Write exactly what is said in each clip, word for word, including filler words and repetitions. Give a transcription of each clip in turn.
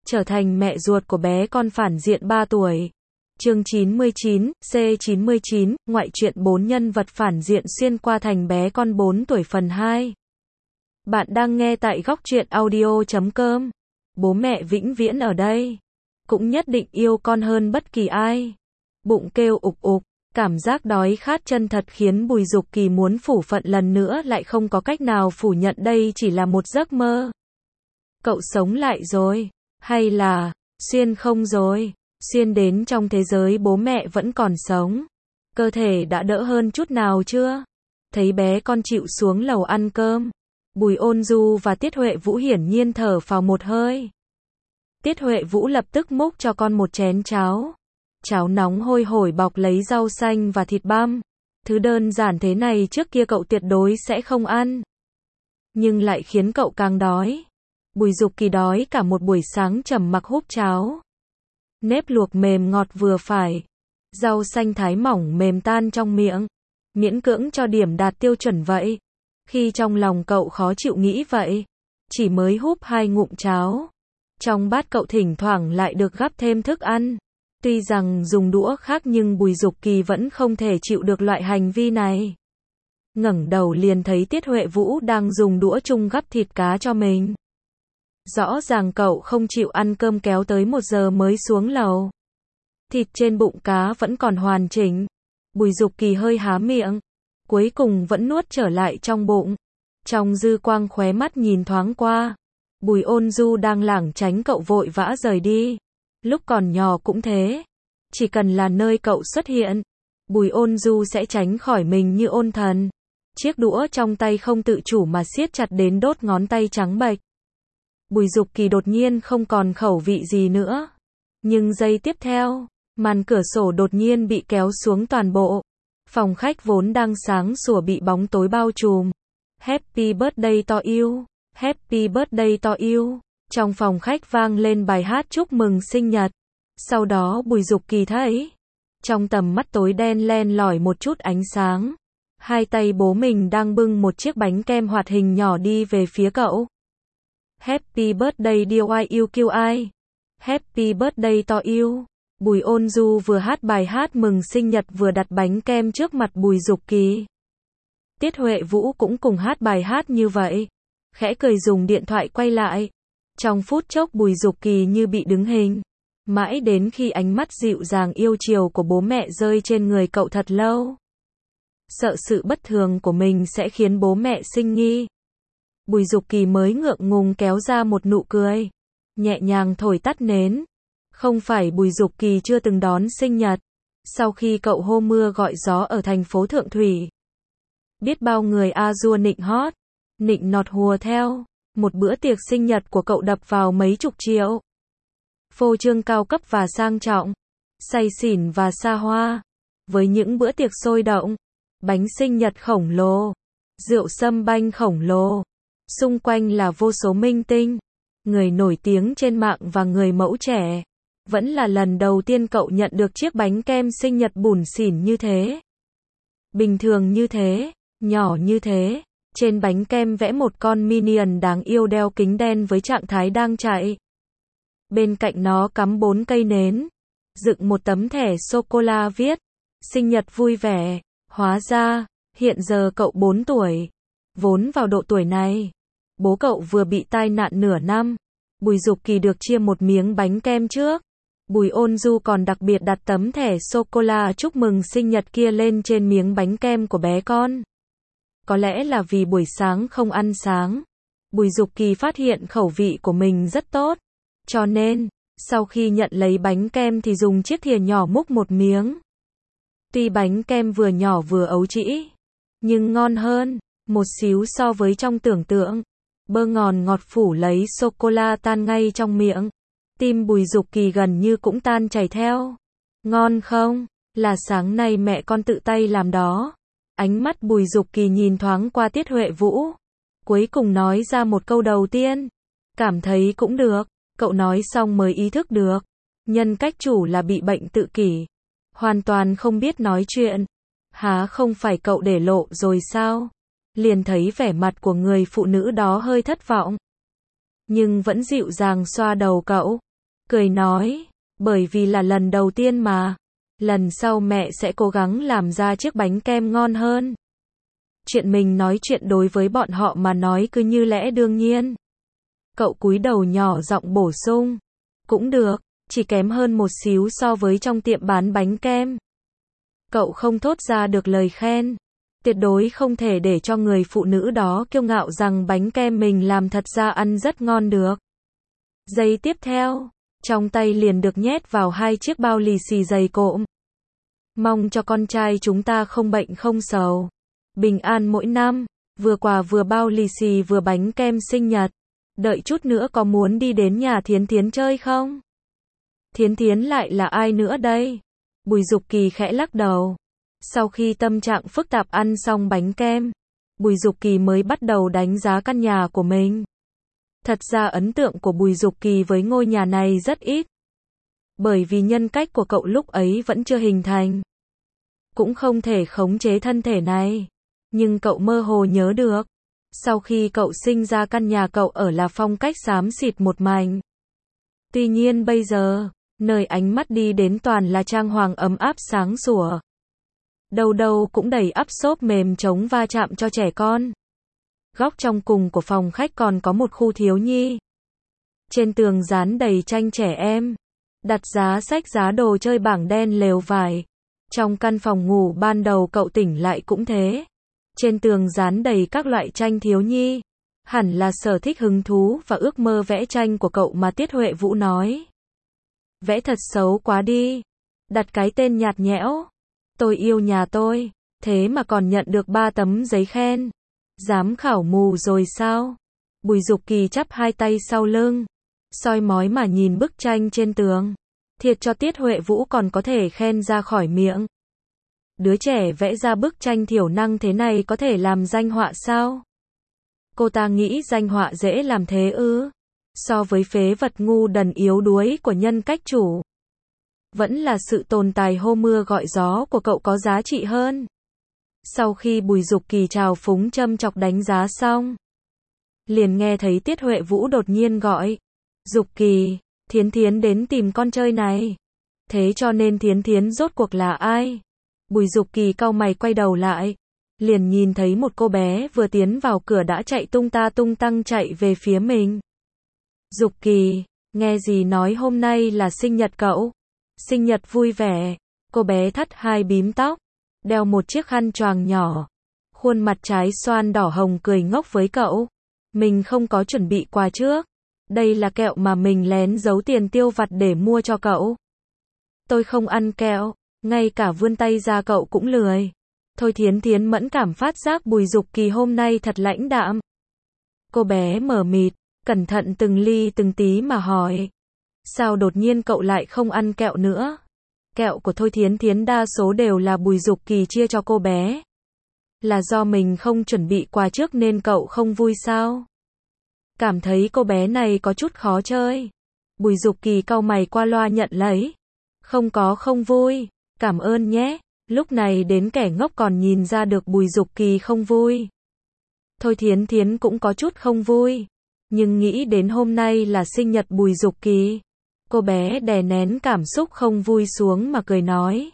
trở thành mẹ ruột của bé con phản diện ba tuổi. Chương chín mươi chín, C chín mươi chín, ngoại truyện bốn nhân vật phản diện xuyên qua thành bé con bốn tuổi phần hai. Bạn đang nghe tại góc truyện audio chấm com. Bố mẹ vĩnh viễn ở đây. Cũng nhất định yêu con hơn bất kỳ ai. Bụng kêu ục ục, cảm giác đói khát chân thật khiến Bùi Dục Kỳ muốn phủ phận lần nữa lại không có cách nào phủ nhận đây chỉ là một giấc mơ. Cậu sống lại rồi, hay là, xuyên không rồi, xuyên đến trong thế giới bố mẹ vẫn còn sống. Cơ thể đã đỡ hơn chút nào chưa? Thấy bé con chịu xuống lầu ăn cơm. Bùi Ôn Du và Tiết Huệ Vũ hiển nhiên thở phào một hơi. Tiết Huệ Vũ lập tức múc cho con một chén cháo. Cháo nóng hôi hổi bọc lấy rau xanh và thịt băm. Thứ đơn giản thế này trước kia cậu tuyệt đối sẽ không ăn. Nhưng lại khiến cậu càng đói. Bùi Dục Kỳ đói cả một buổi sáng trầm mặc húp cháo. Nếp luộc mềm ngọt vừa phải. Rau xanh thái mỏng mềm tan trong miệng. Miễn cưỡng cho điểm đạt tiêu chuẩn vậy. Khi trong lòng cậu khó chịu nghĩ vậy. Chỉ mới húp hai ngụm cháo. Trong bát cậu thỉnh thoảng lại được gắp thêm thức ăn. Tuy rằng dùng đũa khác nhưng Bùi Dục Kỳ vẫn không thể chịu được loại hành vi này. Ngẩng đầu liền thấy Tiết Huệ Vũ đang dùng đũa chung gắp thịt cá cho mình. Rõ ràng cậu không chịu ăn cơm kéo tới một giờ mới xuống lầu. Thịt trên bụng cá vẫn còn hoàn chỉnh. Bùi Dục Kỳ hơi há miệng. Cuối cùng vẫn nuốt trở lại trong bụng. Trong dư quang khóe mắt nhìn thoáng qua. Bùi Ôn Du đang lảng tránh cậu vội vã rời đi. Lúc còn nhỏ cũng thế. Chỉ cần là nơi cậu xuất hiện, Bùi Ôn Du sẽ tránh khỏi mình như ôn thần. Chiếc đũa trong tay không tự chủ mà siết chặt đến đốt ngón tay trắng bệch. Bùi Dục Kỳ đột nhiên không còn khẩu vị gì nữa. Nhưng giây tiếp theo, màn cửa sổ đột nhiên bị kéo xuống toàn bộ. Phòng khách vốn đang sáng sủa bị bóng tối bao trùm. Happy birthday to you, happy birthday to you. Trong phòng khách vang lên bài hát chúc mừng sinh nhật. Sau đó Bùi Dục Kỳ thấy, trong tầm mắt tối đen len lỏi một chút ánh sáng. Hai tay bố mình đang bưng một chiếc bánh kem hoạt hình nhỏ đi về phía cậu. Happy birthday dear you kiu ai. Happy birthday to you. Bùi Ôn Du vừa hát bài hát mừng sinh nhật vừa đặt bánh kem trước mặt Bùi Dục Kỳ. Tiết Huệ Vũ cũng cùng hát bài hát như vậy. Khẽ cười dùng điện thoại quay lại. Trong phút chốc Bùi Dục Kỳ như bị đứng hình. Mãi đến khi ánh mắt dịu dàng yêu chiều của bố mẹ rơi trên người cậu thật lâu. Sợ sự bất thường của mình sẽ khiến bố mẹ sinh nghi. Bùi Dục Kỳ mới ngượng ngùng kéo ra một nụ cười. Nhẹ nhàng thổi tắt nến. Không phải Bùi Dục Kỳ chưa từng đón sinh nhật. Sau khi cậu hô mưa gọi gió ở thành phố Thượng Thủy. Biết bao người a dua nịnh hót. Nịnh nọt hùa theo. Một bữa tiệc sinh nhật của cậu đập vào mấy chục triệu. Phô trương cao cấp và sang trọng. Say xỉn và xa hoa. Với những bữa tiệc sôi động. Bánh sinh nhật khổng lồ. Rượu sâm banh khổng lồ. Xung quanh là vô số minh tinh. Người nổi tiếng trên mạng và người mẫu trẻ. Vẫn là lần đầu tiên cậu nhận được chiếc bánh kem sinh nhật bủn xỉn như thế. Bình thường như thế. Nhỏ như thế. Trên bánh kem vẽ một con Minion đáng yêu đeo kính đen với trạng thái đang chạy. Bên cạnh nó cắm bốn cây nến. Dựng một tấm thẻ sô-cô-la viết. Sinh nhật vui vẻ. Hóa ra, hiện giờ cậu bốn tuổi. Vốn vào độ tuổi này. Bố cậu vừa bị tai nạn nửa năm. Bùi Dục Kỳ được chia một miếng bánh kem trước. Bùi Ôn Du còn đặc biệt đặt tấm thẻ sô-cô-la chúc mừng sinh nhật kia lên trên miếng bánh kem của bé con. Có lẽ là vì buổi sáng không ăn sáng. Bùi Dục Kỳ phát hiện khẩu vị của mình rất tốt. Cho nên, sau khi nhận lấy bánh kem thì dùng chiếc thìa nhỏ múc một miếng. Tuy bánh kem vừa nhỏ vừa ấu trĩ, nhưng ngon hơn, một xíu so với trong tưởng tượng. Bơ ngòn ngọt phủ lấy sô-cô-la tan ngay trong miệng. Tim Bùi Dục Kỳ gần như cũng tan chảy theo. Ngon không? Là sáng nay mẹ con tự tay làm đó. Ánh mắt Bùi Dục Kỳ nhìn thoáng qua Tiết Huệ Vũ. Cuối cùng nói ra một câu đầu tiên. Cảm thấy cũng được. Cậu nói xong mới ý thức được. Nhân cách chủ là bị bệnh tự kỷ. Hoàn toàn không biết nói chuyện. Há không phải cậu để lộ rồi sao? Liền thấy vẻ mặt của người phụ nữ đó hơi thất vọng. Nhưng vẫn dịu dàng xoa đầu cậu. cười nói, bởi vì là lần đầu tiên mà. Lần sau mẹ sẽ cố gắng làm ra chiếc bánh kem ngon hơn. Chuyện mình nói chuyện đối với bọn họ mà nói cứ như lẽ đương nhiên. Cậu cúi đầu nhỏ giọng bổ sung. Cũng được, chỉ kém hơn một xíu so với trong tiệm bán bánh kem. Cậu không thốt ra được lời khen. Tuyệt đối không thể để cho người phụ nữ đó kiêu ngạo rằng bánh kem mình làm thật ra ăn rất ngon được. Giây tiếp theo, trong tay liền được nhét vào hai chiếc bao lì xì dày cộm. Mong cho con trai chúng ta không bệnh không sầu. Bình an mỗi năm, vừa quà vừa bao lì xì vừa bánh kem sinh nhật. Đợi chút nữa có muốn đi đến nhà Thiến Thiến chơi không? Thiến Thiến lại là ai nữa đây? Bùi Dục Kỳ khẽ lắc đầu. Sau khi tâm trạng phức tạp ăn xong bánh kem, Bùi Dục Kỳ mới bắt đầu đánh giá căn nhà của mình. Thật ra ấn tượng của Bùi Dục Kỳ với ngôi nhà này rất ít. Bởi vì nhân cách của cậu lúc ấy vẫn chưa hình thành. Cũng không thể khống chế thân thể này. Nhưng cậu mơ hồ nhớ được. Sau khi cậu sinh ra căn nhà cậu ở là phong cách xám xịt một mảnh. Tuy nhiên bây giờ, nơi ánh mắt đi đến toàn là trang hoàng ấm áp sáng sủa. Đâu đâu cũng đầy ắp xốp mềm chống va chạm cho trẻ con. Góc trong cùng của phòng khách còn có một khu thiếu nhi. Trên tường dán đầy tranh trẻ em. Đặt giá sách giá đồ chơi bảng đen lều vải. Trong căn phòng ngủ ban đầu cậu tỉnh lại cũng thế. Trên tường dán đầy các loại tranh thiếu nhi. Hẳn là sở thích hứng thú và ước mơ vẽ tranh của cậu mà Tiết Huệ Vũ nói. Vẽ thật xấu quá đi. Đặt cái tên nhạt nhẽo. Tôi yêu nhà tôi. Thế mà còn nhận được ba tấm giấy khen. Giám khảo mù rồi sao? Bùi Dục Kỳ chắp hai tay sau lưng. Soi mói mà nhìn bức tranh trên tường. Thiệt cho Tiết Huệ Vũ còn có thể khen ra khỏi miệng. Đứa trẻ vẽ ra bức tranh thiểu năng thế này có thể làm danh họa sao? Cô ta nghĩ danh họa dễ làm thế ư? So với phế vật ngu đần yếu đuối của nhân cách chủ. Vẫn là sự tồn tại hô mưa gọi gió của cậu có giá trị hơn. Sau khi Bùi Dục Kỳ trào phúng châm chọc đánh giá xong, liền nghe thấy Tiết Huệ Vũ đột nhiên gọi. Dục Kỳ, Thiến Thiến đến tìm con chơi này. Thế cho nên Thiến Thiến rốt cuộc là ai? Bùi Dục Kỳ cau mày quay đầu lại. Liền nhìn thấy một cô bé vừa tiến vào cửa đã chạy tung ta tung tăng chạy về phía mình. Dục Kỳ, nghe gì nói hôm nay là sinh nhật cậu? Sinh nhật vui vẻ. Cô bé thắt hai bím tóc. Đeo một chiếc khăn choàng nhỏ. Khuôn mặt trái xoan đỏ hồng cười ngốc với cậu. Mình không có chuẩn bị quà trước. Đây là kẹo mà mình lén giấu tiền tiêu vặt để mua cho cậu. Tôi không ăn kẹo. Ngay cả vươn tay ra cậu cũng lười. Thôi Thiến Thiến mẫn cảm phát giác Bùi Dục Kỳ hôm nay thật lãnh đạm. Cô bé mờ mịt, cẩn thận từng ly từng tí mà hỏi. Sao đột nhiên cậu lại không ăn kẹo nữa? Kẹo của Thôi Thiến Thiến đa số đều là Bùi Dục Kỳ chia cho cô bé. Là do mình không chuẩn bị quà trước nên cậu không vui sao? Cảm thấy cô bé này có chút khó chơi. Bùi Dục Kỳ cau mày qua loa nhận lấy. Không có không vui, cảm ơn nhé. Lúc này đến kẻ ngốc còn nhìn ra được Bùi Dục Kỳ không vui. Thôi Thiến Thiến cũng có chút không vui. Nhưng nghĩ đến hôm nay là sinh nhật Bùi Dục Kỳ. Cô bé đè nén cảm xúc không vui xuống mà cười nói.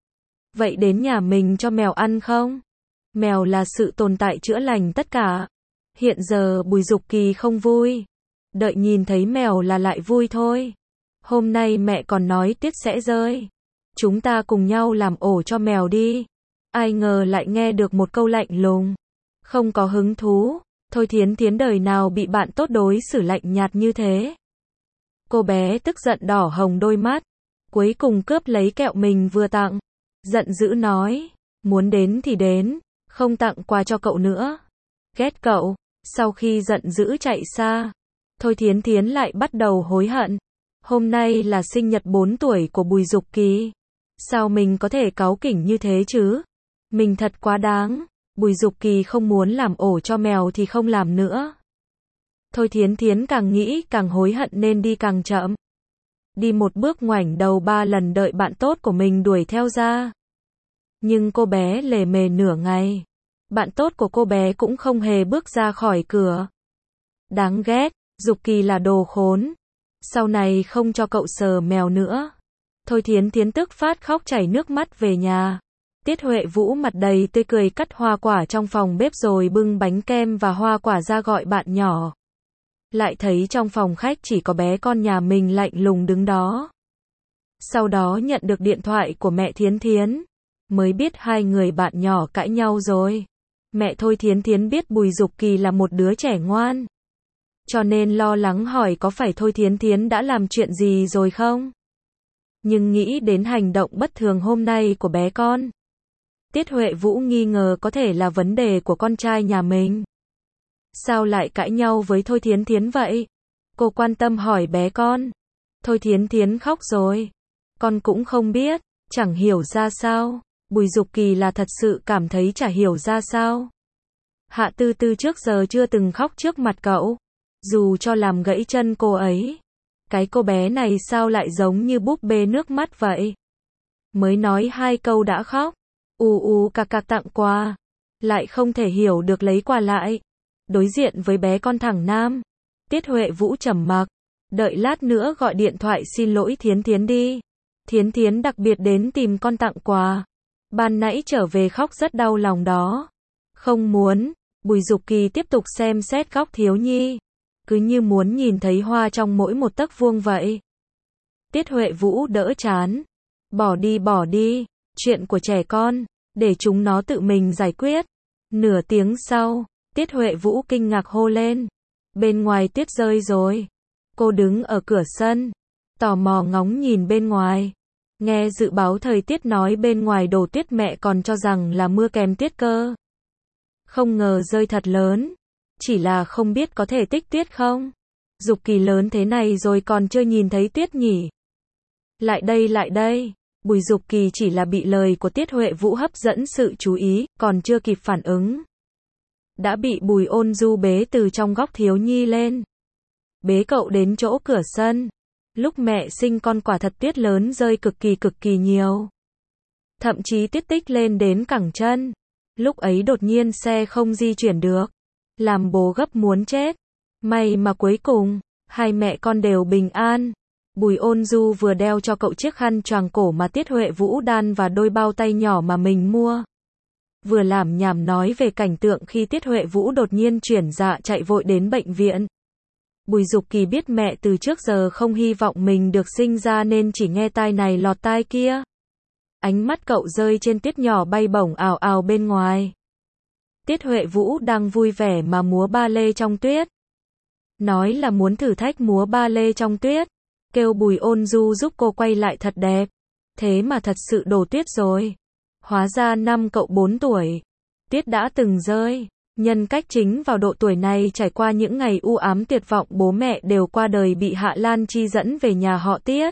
Vậy đến nhà mình cho mèo ăn không? Mèo là sự tồn tại chữa lành tất cả. Hiện giờ Bùi Dục Kỳ không vui. Đợi nhìn thấy mèo là lại vui thôi. Hôm nay mẹ còn nói tiết sẽ rơi. Chúng ta cùng nhau làm ổ cho mèo đi. Ai ngờ lại nghe được một câu lạnh lùng. Không có hứng thú. Thôi Thiến Thiến đời nào bị bạn tốt đối xử lạnh nhạt như thế. Cô bé tức giận đỏ hồng đôi mắt. Cuối cùng cướp lấy kẹo mình vừa tặng. Giận dữ nói. Muốn đến thì đến. Không tặng quà cho cậu nữa. Ghét cậu. Sau khi giận dữ chạy xa. Thôi Thiến Thiến lại bắt đầu hối hận. Hôm nay là sinh nhật bốn tuổi của Bùi Dục Kỳ. Sao mình có thể cáu kỉnh như thế chứ? Mình thật quá đáng. Bùi Dục Kỳ không muốn làm ổ cho mèo thì không làm nữa. Thôi Thiến Thiến càng nghĩ càng hối hận nên đi càng chậm. Đi một bước ngoảnh đầu ba lần đợi bạn tốt của mình đuổi theo ra. Nhưng cô bé lề mề nửa ngày. Bạn tốt của cô bé cũng không hề bước ra khỏi cửa. Đáng ghét, Dục Kỳ là đồ khốn. Sau này không cho cậu sờ mèo nữa. Thôi Thiến Thiến tức phát khóc chảy nước mắt về nhà. Tiết Huệ Vũ mặt đầy tươi cười cắt hoa quả trong phòng bếp rồi bưng bánh kem và hoa quả ra gọi bạn nhỏ. Lại thấy trong phòng khách chỉ có bé con nhà mình lạnh lùng đứng đó. Sau đó nhận được điện thoại của mẹ Thiến Thiến. Mới biết hai người bạn nhỏ cãi nhau rồi. Mẹ Thôi Thiến Thiến biết Bùi Dục Kỳ là một đứa trẻ ngoan. Cho nên lo lắng hỏi có phải Thôi Thiến Thiến đã làm chuyện gì rồi không? Nhưng nghĩ đến hành động bất thường hôm nay của bé con. Tiết Huệ Vũ nghi ngờ có thể là vấn đề của con trai nhà mình. Sao lại cãi nhau với Thôi Thiến Thiến vậy? Cô quan tâm hỏi bé con. Thôi Thiến Thiến khóc rồi. Con cũng không biết, chẳng hiểu ra sao. Bùi Dục Kỳ là thật sự cảm thấy chả hiểu ra sao. Hạ Tư Tư trước giờ chưa từng khóc trước mặt cậu. Dù cho làm gãy chân cô ấy. Cái cô bé này sao lại giống như búp bê nước mắt vậy? Mới nói hai câu đã khóc. U u cạc cạc tặng quà. Lại không thể hiểu được lấy quà lại. Đối diện với bé con thẳng nam. Tiết Huệ Vũ trầm mặc. Đợi lát nữa gọi điện thoại xin lỗi Thiến Thiến đi. Thiến Thiến đặc biệt đến tìm con tặng quà. Ban nãy trở về khóc rất đau lòng đó. Không muốn. Bùi Dục Kỳ tiếp tục xem xét góc thiếu nhi. Cứ như muốn nhìn thấy hoa trong mỗi một tấc vuông vậy. Tiết Huệ Vũ đỡ chán. Bỏ đi bỏ đi. Chuyện của trẻ con. Để chúng nó tự mình giải quyết. Nửa tiếng sau. Tiết Huệ Vũ kinh ngạc hô lên. Bên ngoài tuyết rơi rồi. Cô đứng ở cửa sân. Tò mò ngóng nhìn bên ngoài. Nghe dự báo thời tiết nói bên ngoài đổ tuyết mẹ còn cho rằng là mưa kèm tuyết cơ. Không ngờ rơi thật lớn. Chỉ là không biết có thể tích tuyết không? Dục Kỳ lớn thế này rồi còn chưa nhìn thấy tuyết nhỉ? Lại đây lại đây. Bùi Dục Kỳ chỉ là bị lời của Tiết Huệ Vũ hấp dẫn sự chú ý, còn chưa kịp phản ứng. Đã bị Bùi Ôn Du bế từ trong góc thiếu nhi lên. Bế cậu đến chỗ cửa sân. Lúc mẹ sinh con quả thật tuyết lớn rơi cực kỳ cực kỳ nhiều. Thậm chí tuyết tích lên đến cẳng chân. Lúc ấy đột nhiên xe không di chuyển được. Làm bố gấp muốn chết. May mà cuối cùng, hai mẹ con đều bình an. Bùi Ôn Du vừa đeo cho cậu chiếc khăn choàng cổ mà Tiết Huệ Vũ đan và đôi bao tay nhỏ mà mình mua. Vừa làm nhảm nói về cảnh tượng khi Tiết Huệ Vũ đột nhiên chuyển dạ chạy vội đến bệnh viện. Bùi Dục Kỳ biết mẹ từ trước giờ không hy vọng mình được sinh ra nên chỉ nghe tai này lọt tai kia. Ánh mắt cậu rơi trên tuyết nhỏ bay bổng ào ào bên ngoài. Tiết Huệ Vũ đang vui vẻ mà múa ba lê trong tuyết. Nói là muốn thử thách múa ba lê trong tuyết. Kêu Bùi Ôn Du giúp cô quay lại thật đẹp. Thế mà thật sự đổ tuyết rồi. Hóa ra năm cậu bốn tuổi. Tuyết đã từng rơi. Nhân cách chính vào độ tuổi này trải qua những ngày u ám tuyệt vọng bố mẹ đều qua đời bị Hạ Lan Chi dẫn về nhà họ Tiết.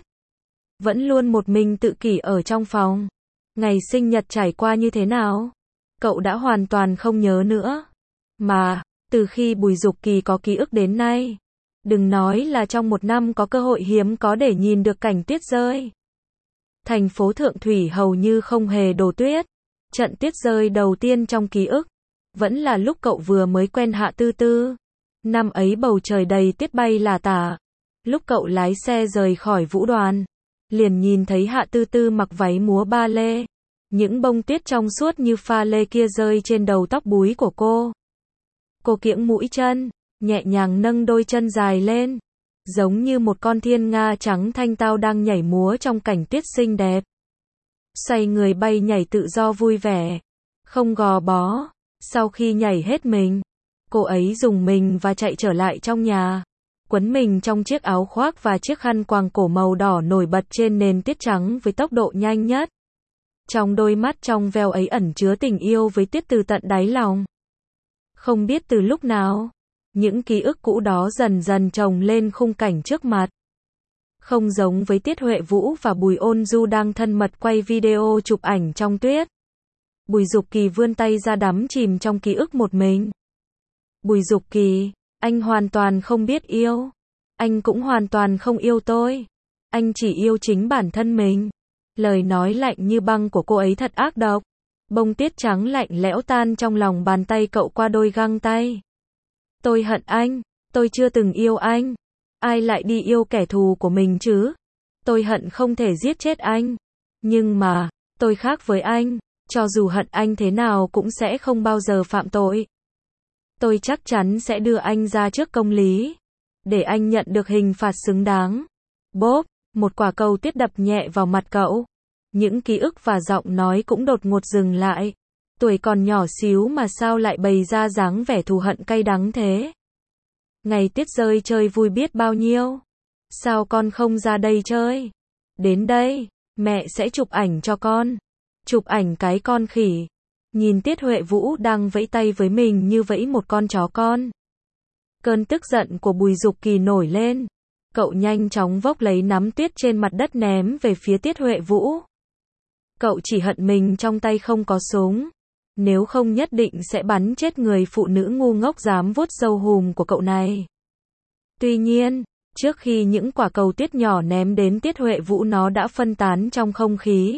Vẫn luôn một mình tự kỷ ở trong phòng. Ngày sinh nhật trải qua như thế nào? Cậu đã hoàn toàn không nhớ nữa. Mà, từ khi Bùi Dục Kỳ có ký ức đến nay, đừng nói là trong một năm có cơ hội hiếm có để nhìn được cảnh tuyết rơi. Thành phố Thượng Thủy hầu như không hề đổ tuyết. Trận tuyết rơi đầu tiên trong ký ức, vẫn là lúc cậu vừa mới quen Hạ Tư Tư. Năm ấy bầu trời đầy tuyết bay là tả. Lúc cậu lái xe rời khỏi vũ đoàn, liền nhìn thấy Hạ Tư Tư mặc váy múa ba lê. Những bông tuyết trong suốt như pha lê kia rơi trên đầu tóc búi của cô. Cô kiễng mũi chân, nhẹ nhàng nâng đôi chân dài lên, giống như một con thiên nga trắng thanh tao đang nhảy múa trong cảnh tuyết xinh đẹp. Xoay người bay nhảy tự do vui vẻ, không gò bó. Sau khi nhảy hết mình, cô ấy dùng mình và chạy trở lại trong nhà. Quấn mình trong chiếc áo khoác và chiếc khăn quàng cổ màu đỏ nổi bật trên nền tuyết trắng với tốc độ nhanh nhất. Trong đôi mắt trong veo ấy ẩn chứa tình yêu với Tiết từ tận đáy lòng. Không biết từ lúc nào, những ký ức cũ đó dần dần chồng lên khung cảnh trước mặt. Không giống với Tiết Huệ Vũ và Bùi Ôn Du đang thân mật quay video chụp ảnh trong tuyết. Bùi Dục Kỳ vươn tay ra đắm chìm trong ký ức một mình. Bùi Dục Kỳ, anh hoàn toàn không biết yêu. Anh cũng hoàn toàn không yêu tôi. Anh chỉ yêu chính bản thân mình. Lời nói lạnh như băng của cô ấy thật ác độc. Bông tuyết trắng lạnh lẽo tan trong lòng bàn tay cậu qua đôi găng tay. Tôi hận anh. Tôi chưa từng yêu anh. Ai lại đi yêu kẻ thù của mình chứ? Tôi hận không thể giết chết anh. Nhưng mà, tôi khác với anh. Cho dù hận anh thế nào cũng sẽ không bao giờ phạm tội. Tôi chắc chắn sẽ đưa anh ra trước công lý. Để anh nhận được hình phạt xứng đáng. Bốp, một quả cầu tuyết đập nhẹ vào mặt cậu. Những ký ức và giọng nói cũng đột ngột dừng lại. Tuổi còn nhỏ xíu mà sao lại bày ra dáng vẻ thù hận cay đắng thế? Ngày tuyết rơi chơi vui biết bao nhiêu. Sao con không ra đây chơi? Đến đây, mẹ sẽ chụp ảnh cho con. Chụp ảnh cái con khỉ. Nhìn Tiết Huệ Vũ đang vẫy tay với mình như vẫy một con chó con. Cơn tức giận của Bùi Dục Kỳ nổi lên. Cậu nhanh chóng vốc lấy nắm tuyết trên mặt đất ném về phía Tiết Huệ Vũ. Cậu chỉ hận mình trong tay không có súng. Nếu không nhất định sẽ bắn chết người phụ nữ ngu ngốc dám vuốt râu hùm của cậu này. Tuy nhiên, trước khi những quả cầu tuyết nhỏ ném đến Tiết Huệ Vũ nó đã phân tán trong không khí.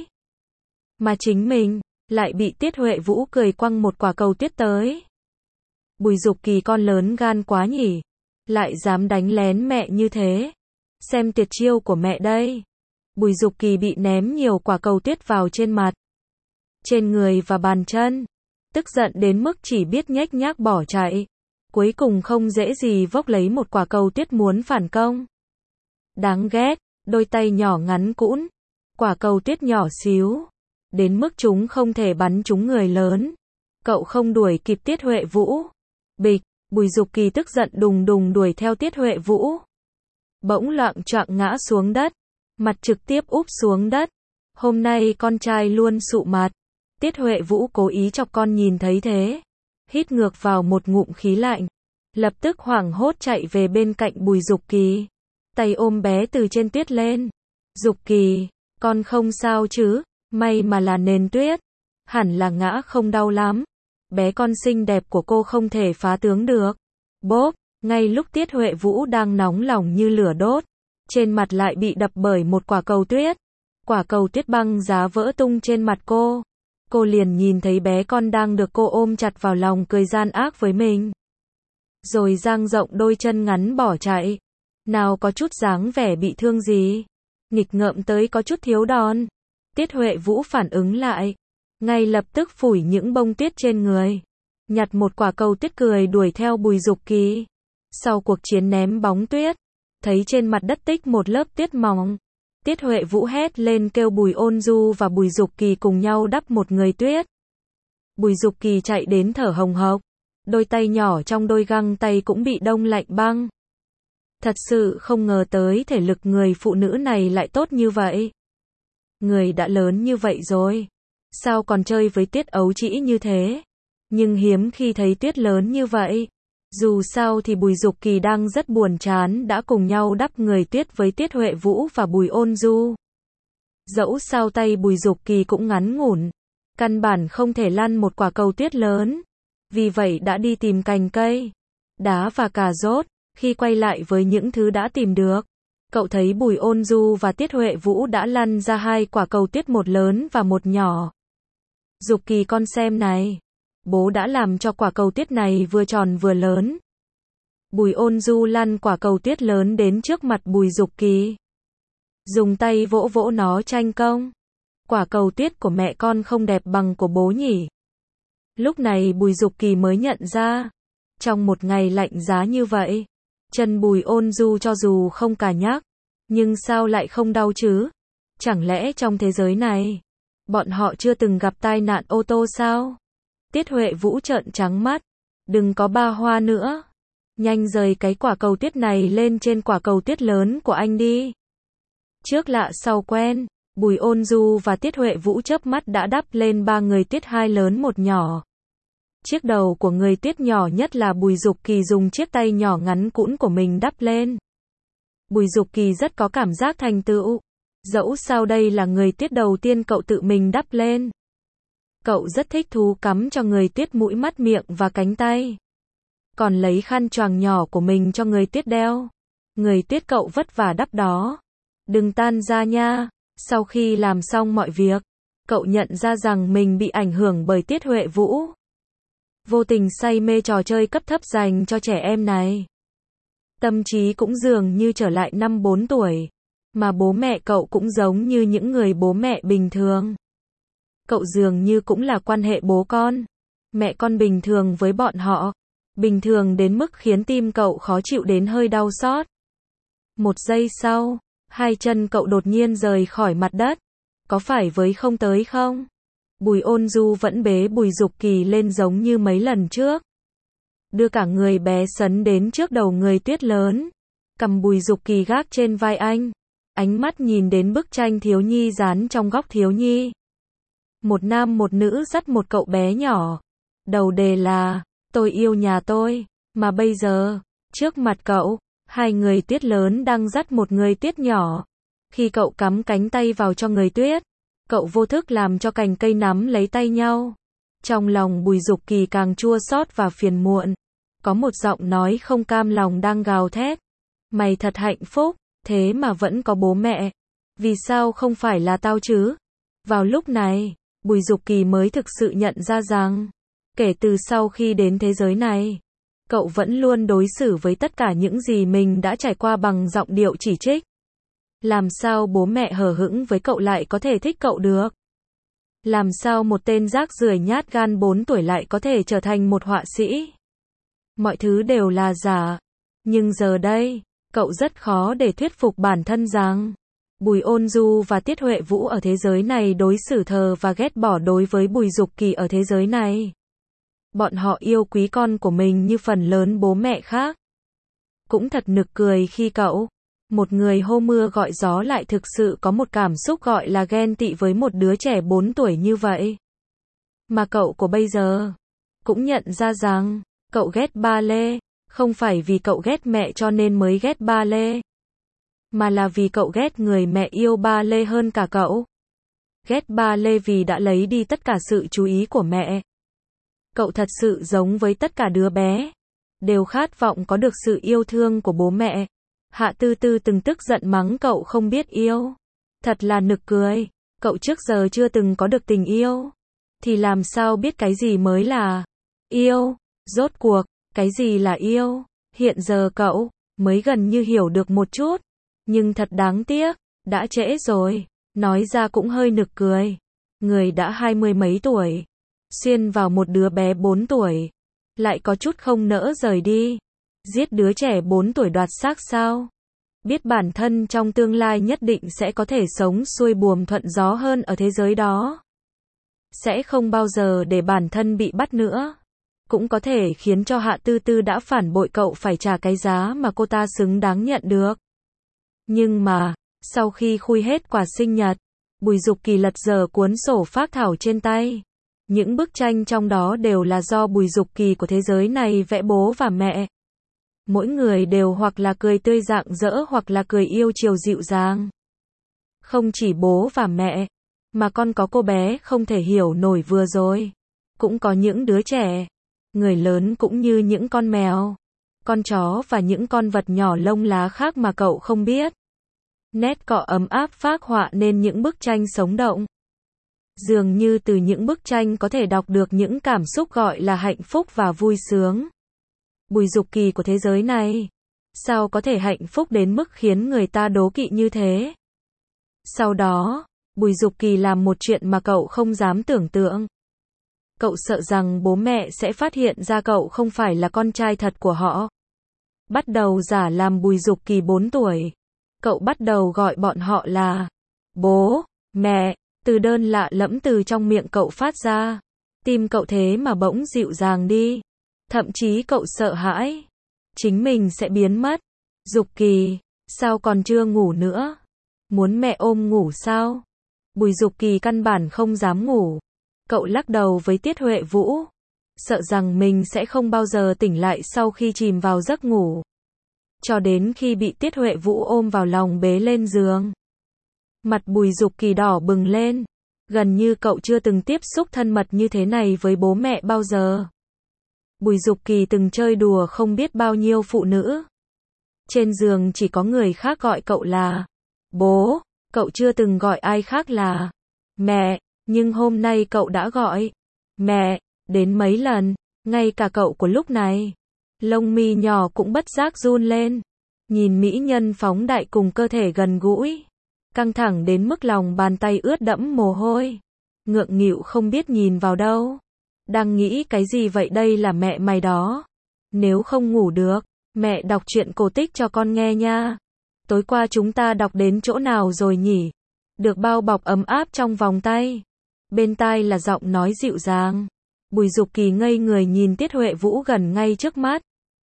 Mà chính mình, lại bị Tiết Huệ Vũ cười quăng một quả cầu tuyết tới. Bùi Dục Kỳ con lớn gan quá nhỉ. Lại dám đánh lén mẹ như thế. Xem tuyệt chiêu của mẹ đây. Bùi Dục Kỳ bị ném nhiều quả cầu tuyết vào trên mặt, trên người và bàn chân. Tức giận đến mức chỉ biết nhếch nhác bỏ chạy. Cuối cùng không dễ gì vốc lấy một quả cầu tuyết muốn phản công. Đáng ghét, đôi tay nhỏ ngắn cũn. Quả cầu tuyết nhỏ xíu. Đến mức chúng không thể bắn trúng người lớn. Cậu không đuổi kịp Tiết Huệ Vũ. Bịch, Bùi Dục Kỳ tức giận đùng đùng đuổi theo Tiết Huệ Vũ. Bỗng loạng choạng ngã xuống đất. Mặt trực tiếp úp xuống đất. Hôm nay con trai luôn sụ mặt. Tiết Huệ Vũ cố ý chọc con nhìn thấy thế. Hít ngược vào một ngụm khí lạnh. Lập tức hoảng hốt chạy về bên cạnh Bùi Dục Kỳ. Tay ôm bé từ trên tuyết lên. Dục Kỳ, con không sao chứ? May mà là nền tuyết. Hẳn là ngã không đau lắm. Bé con xinh đẹp của cô không thể phá tướng được. Bốp, ngay lúc Tiết Huệ Vũ đang nóng lòng như lửa đốt. Trên mặt lại bị đập bởi một quả cầu tuyết. Quả cầu tuyết băng giá vỡ tung trên mặt cô. Cô liền nhìn thấy bé con đang được cô ôm chặt vào lòng cười gian ác với mình. Rồi dang rộng đôi chân ngắn bỏ chạy. Nào có chút dáng vẻ bị thương gì. Nghịch ngợm tới có chút thiếu đòn. Tiết Huệ Vũ phản ứng lại. Ngay lập tức phủi những bông tuyết trên người. Nhặt một quả cầu tuyết cười đuổi theo Bùi Dục Kỳ. Sau cuộc chiến ném bóng tuyết. Thấy trên mặt đất tích một lớp tuyết mỏng. Tiết Huệ Vũ hét lên kêu Bùi Ôn Du và Bùi Dục Kỳ cùng nhau đắp một người tuyết. Bùi Dục Kỳ chạy đến thở hồng hộc. Đôi tay nhỏ trong đôi găng tay cũng bị đông lạnh băng. Thật sự không ngờ tới thể lực người phụ nữ này lại tốt như vậy. Người đã lớn như vậy rồi. Sao còn chơi với tuyết ấu trĩ như thế? Nhưng hiếm khi thấy tuyết lớn như vậy. Dù sao thì Bùi Dục Kỳ đang rất buồn chán đã cùng nhau đắp người tuyết với Tiết Huệ Vũ và Bùi Ôn Du. Dẫu sao tay Bùi Dục Kỳ cũng ngắn ngủn. Căn bản không thể lăn một quả cầu tuyết lớn. Vì vậy đã đi tìm cành cây, đá và cà rốt. Khi quay lại với những thứ đã tìm được, cậu thấy Bùi Ôn Du và Tiết Huệ Vũ đã lăn ra hai quả cầu tuyết, một lớn và một nhỏ. Dục Kỳ con xem này. Bố đã làm cho quả cầu tuyết này vừa tròn vừa lớn. Bùi Ôn Du lăn quả cầu tuyết lớn đến trước mặt Bùi Dục Kỳ. Dùng tay vỗ vỗ nó tranh công. Quả cầu tuyết của mẹ con không đẹp bằng của bố nhỉ. Lúc này Bùi Dục Kỳ mới nhận ra. Trong một ngày lạnh giá như vậy, chân Bùi Ôn Du cho dù không cà nhắc, nhưng sao lại không đau chứ? Chẳng lẽ trong thế giới này, bọn họ chưa từng gặp tai nạn ô tô sao? Tiết Huệ Vũ trợn trắng mắt. Đừng có ba hoa nữa. Nhanh rời cái quả cầu tuyết này lên trên quả cầu tuyết lớn của anh đi. Trước lạ sau quen, Bùi Ôn Du và Tiết Huệ Vũ chớp mắt đã đắp lên ba người tuyết, hai lớn một nhỏ. Chiếc đầu của người tuyết nhỏ nhất là Bùi Dục Kỳ dùng chiếc tay nhỏ ngắn cũn của mình đắp lên. Bùi Dục Kỳ rất có cảm giác thành tựu. Dẫu sao đây là người tuyết đầu tiên cậu tự mình đắp lên. Cậu rất thích thú cắm cho người tuyết mũi, mắt, miệng và cánh tay. Còn lấy khăn choàng nhỏ của mình cho người tuyết đeo. Người tuyết cậu vất vả đắp đó. Đừng tan ra nha. Sau khi làm xong mọi việc, cậu nhận ra rằng mình bị ảnh hưởng bởi Tiết Huệ Vũ. Vô tình say mê trò chơi cấp thấp dành cho trẻ em này. Tâm trí cũng dường như trở lại năm bốn tuổi. Mà bố mẹ cậu cũng giống như những người bố mẹ bình thường. Cậu dường như cũng là quan hệ bố con, mẹ con bình thường với bọn họ. Bình thường đến mức khiến tim cậu khó chịu đến hơi đau xót. Một giây sau, hai chân cậu đột nhiên rời khỏi mặt đất. Có phải với không tới không? Bùi Ôn Du vẫn bế Bùi Dục Kỳ lên giống như mấy lần trước. Đưa cả người bé Sấn đến trước đầu người Tuyết lớn. Cầm Bùi Dục Kỳ gác trên vai anh. Ánh mắt nhìn đến bức tranh thiếu nhi dán trong góc thiếu nhi. Một nam một nữ dắt một cậu bé nhỏ. Đầu đề là, tôi yêu nhà tôi. Mà bây giờ, trước mặt cậu, hai người Tuyết lớn đang dắt một người Tuyết nhỏ. Khi cậu cắm cánh tay vào cho người Tuyết, cậu vô thức làm cho cành cây nắm lấy tay nhau. Trong lòng Bùi Dục Kỳ càng chua xót và phiền muộn. Có một giọng nói không cam lòng đang gào thét. Mày thật hạnh phúc, thế mà vẫn có bố mẹ. Vì sao không phải là tao chứ? Vào lúc này, Bùi Dục Kỳ mới thực sự nhận ra rằng, kể từ sau khi đến thế giới này, cậu vẫn luôn đối xử với tất cả những gì mình đã trải qua bằng giọng điệu chỉ trích. Làm sao bố mẹ hờ hững với cậu lại có thể thích cậu được? Làm sao một tên rác rưởi nhát gan bốn tuổi lại có thể trở thành một họa sĩ? Mọi thứ đều là giả. Nhưng giờ đây, cậu rất khó để thuyết phục bản thân rằng, Bùi Ôn Du và Tiết Huệ Vũ ở thế giới này đối xử thờ và ghét bỏ đối với Bùi Dục Kỳ ở thế giới này. Bọn họ yêu quý con của mình như phần lớn bố mẹ khác. Cũng thật nực cười khi cậu, một người hô mưa gọi gió lại thực sự có một cảm xúc gọi là ghen tị với một đứa trẻ bốn tuổi như vậy. Mà cậu của bây giờ, cũng nhận ra rằng, cậu ghét ba lê, không phải vì cậu ghét mẹ cho nên mới ghét ba lê. Mà là vì cậu ghét người mẹ yêu ba lê hơn cả cậu. Ghét ba lê vì đã lấy đi tất cả sự chú ý của mẹ. Cậu thật sự giống với tất cả đứa bé, đều khát vọng có được sự yêu thương của bố mẹ. Hạ Tư Tư từng tức giận mắng cậu không biết yêu. Thật là nực cười, cậu trước giờ chưa từng có được tình yêu. Thì làm sao biết cái gì mới là yêu? Rốt cuộc, cái gì là yêu? Hiện giờ cậu mới gần như hiểu được một chút. Nhưng thật đáng tiếc, đã trễ rồi. Nói ra cũng hơi nực cười. Người đã hai mươi mấy tuổi, xuyên vào một đứa bé bốn tuổi, lại có chút không nỡ rời đi. Giết đứa trẻ bốn tuổi đoạt xác sao? Biết bản thân trong tương lai nhất định sẽ có thể sống xuôi buồm thuận gió hơn ở thế giới đó. Sẽ không bao giờ để bản thân bị bắt nữa. Cũng có thể khiến cho Hạ Tư Tư đã phản bội cậu phải trả cái giá mà cô ta xứng đáng nhận được. Nhưng mà, sau khi khui hết quà sinh nhật, Bùi Dục Kỳ lật dở cuốn sổ phác thảo trên tay. Những bức tranh trong đó đều là do Bùi Dục Kỳ của thế giới này vẽ bố và mẹ. Mỗi người đều hoặc là cười tươi rạng rỡ hoặc là cười yêu chiều dịu dàng. Không chỉ bố và mẹ, mà còn có cô bé không thể hiểu nổi vừa rồi. Cũng có những đứa trẻ, người lớn cũng như những con mèo, con chó và những con vật nhỏ lông lá khác mà cậu không biết. Nét cọ ấm áp phác họa nên những bức tranh sống động. Dường như từ những bức tranh có thể đọc được những cảm xúc gọi là hạnh phúc và vui sướng. Bùi Dục Kỳ của thế giới này, sao có thể hạnh phúc đến mức khiến người ta đố kỵ như thế? Sau đó, Bùi Dục Kỳ làm một chuyện mà cậu không dám tưởng tượng. Cậu sợ rằng bố mẹ sẽ phát hiện ra cậu không phải là con trai thật của họ. Bắt đầu giả làm Bùi Dục Kỳ bốn tuổi. Cậu bắt đầu gọi bọn họ là bố, mẹ, từ đơn lạ lẫm từ trong miệng cậu phát ra. Tim cậu thế mà bỗng dịu dàng đi. Thậm chí cậu sợ hãi chính mình sẽ biến mất. Dục Kỳ, sao còn chưa ngủ nữa? Muốn mẹ ôm ngủ sao? Bùi Dục Kỳ căn bản không dám ngủ. Cậu lắc đầu với Tiết Huệ Vũ, sợ rằng mình sẽ không bao giờ tỉnh lại sau khi chìm vào giấc ngủ. Cho đến khi bị Tiết Huệ Vũ ôm vào lòng bế lên giường. Mặt Bùi Dục Kỳ đỏ bừng lên. Gần như cậu chưa từng tiếp xúc thân mật như thế này với bố mẹ bao giờ. Bùi Dục Kỳ từng chơi đùa không biết bao nhiêu phụ nữ. Trên giường chỉ có người khác gọi cậu là bố, cậu chưa từng gọi ai khác là mẹ, nhưng hôm nay cậu đã gọi mẹ đến mấy lần, ngay cả cậu của lúc này. Lông mi nhỏ cũng bất giác run lên. Nhìn mỹ nhân phóng đại cùng cơ thể gần gũi, căng thẳng đến mức lòng bàn tay ướt đẫm mồ hôi, ngượng nghịu không biết nhìn vào đâu. Đang nghĩ cái gì vậy, đây là mẹ mày đó. Nếu không ngủ được, mẹ đọc truyện cổ tích cho con nghe nha. Tối qua chúng ta đọc đến chỗ nào rồi nhỉ? Được bao bọc ấm áp trong vòng tay. Bên tai là giọng nói dịu dàng. Bùi Dục Kỳ ngây người nhìn Tiết Huệ Vũ gần ngay trước mắt.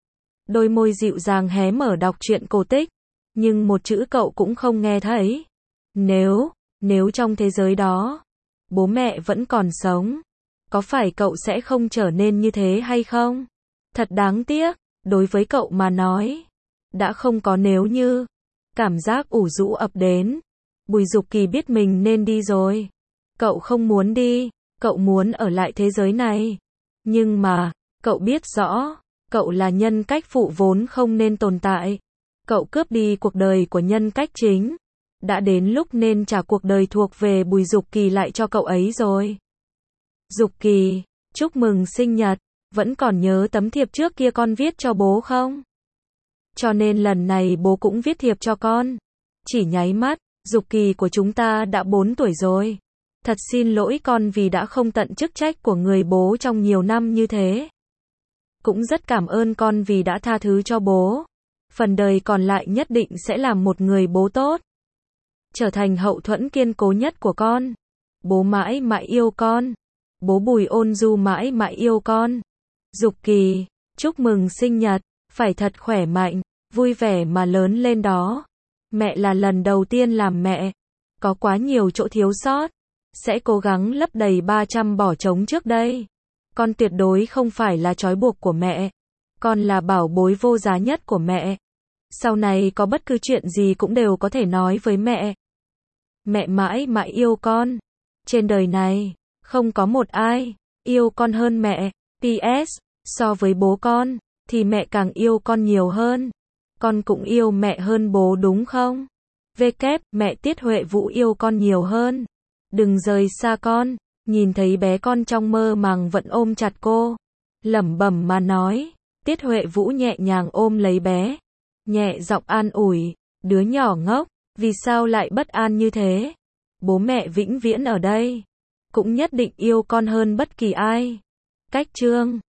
Đôi môi dịu dàng hé mở đọc truyện cổ tích, nhưng một chữ cậu cũng không nghe thấy. Nếu, nếu trong thế giới đó, bố mẹ vẫn còn sống, có phải cậu sẽ không trở nên như thế hay không? Thật đáng tiếc, đối với cậu mà nói, đã không có nếu như. Cảm giác ủ rũ ập đến. Bùi Dục Kỳ biết mình nên đi rồi. Cậu không muốn đi, cậu muốn ở lại thế giới này. Nhưng mà, cậu biết rõ, cậu là nhân cách phụ vốn không nên tồn tại. Cậu cướp đi cuộc đời của nhân cách chính. Đã đến lúc nên trả cuộc đời thuộc về Bùi Dục Kỳ lại cho cậu ấy rồi. Dục Kỳ, chúc mừng sinh nhật, vẫn còn nhớ tấm thiệp trước kia con viết cho bố không? Cho nên lần này bố cũng viết thiệp cho con. Chỉ nháy mắt, Dục Kỳ của chúng ta đã bốn tuổi rồi. Thật xin lỗi con vì đã không tận chức trách của người bố trong nhiều năm như thế. Cũng rất cảm ơn con vì đã tha thứ cho bố. Phần đời còn lại nhất định sẽ làm một người bố tốt. Trở thành hậu thuẫn kiên cố nhất của con. Bố mãi mãi yêu con. Bố Bùi ôn du mãi mãi yêu con. Dục Kỳ, chúc mừng sinh nhật, phải thật khỏe mạnh, vui vẻ mà lớn lên đó. Mẹ là lần đầu tiên làm mẹ, có quá nhiều chỗ thiếu sót, sẽ cố gắng lấp đầy ba trăm bỏ trống trước đây. Con tuyệt đối không phải là trói buộc của mẹ, con là bảo bối vô giá nhất của mẹ. Sau này có bất cứ chuyện gì cũng đều có thể nói với mẹ. Mẹ mãi mãi yêu con. Trên đời này, không có một ai yêu con hơn mẹ. pê ét, so với bố con, thì mẹ càng yêu con nhiều hơn. Con cũng yêu mẹ hơn bố đúng không? vê kép, mẹ Tiết Huệ Vũ yêu con nhiều hơn. Đừng rời xa con. Nhìn thấy bé con trong mơ màng vẫn ôm chặt cô. Lẩm bẩm mà nói. Tiết Huệ Vũ nhẹ nhàng ôm lấy bé. Nhẹ giọng an ủi. Đứa nhỏ ngốc, vì sao lại bất an như thế? Bố mẹ vĩnh viễn ở đây. Cũng nhất định yêu con hơn bất kỳ ai. Cách chương